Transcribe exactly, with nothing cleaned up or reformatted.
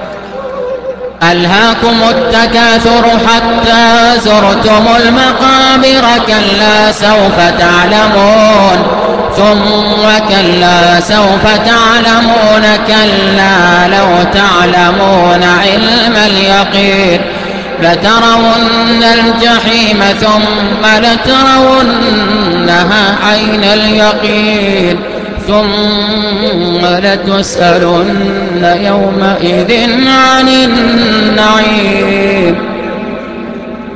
ألهاكم التكاثر حتى زرتم المقابر كلا سوف تعلمون ثم كلا سوف تعلمون كلا لو تعلمون علم اليقين لترون الجحيم ثم لترونها عين اليقين ثم لتسألن يومئذ عن النعيم.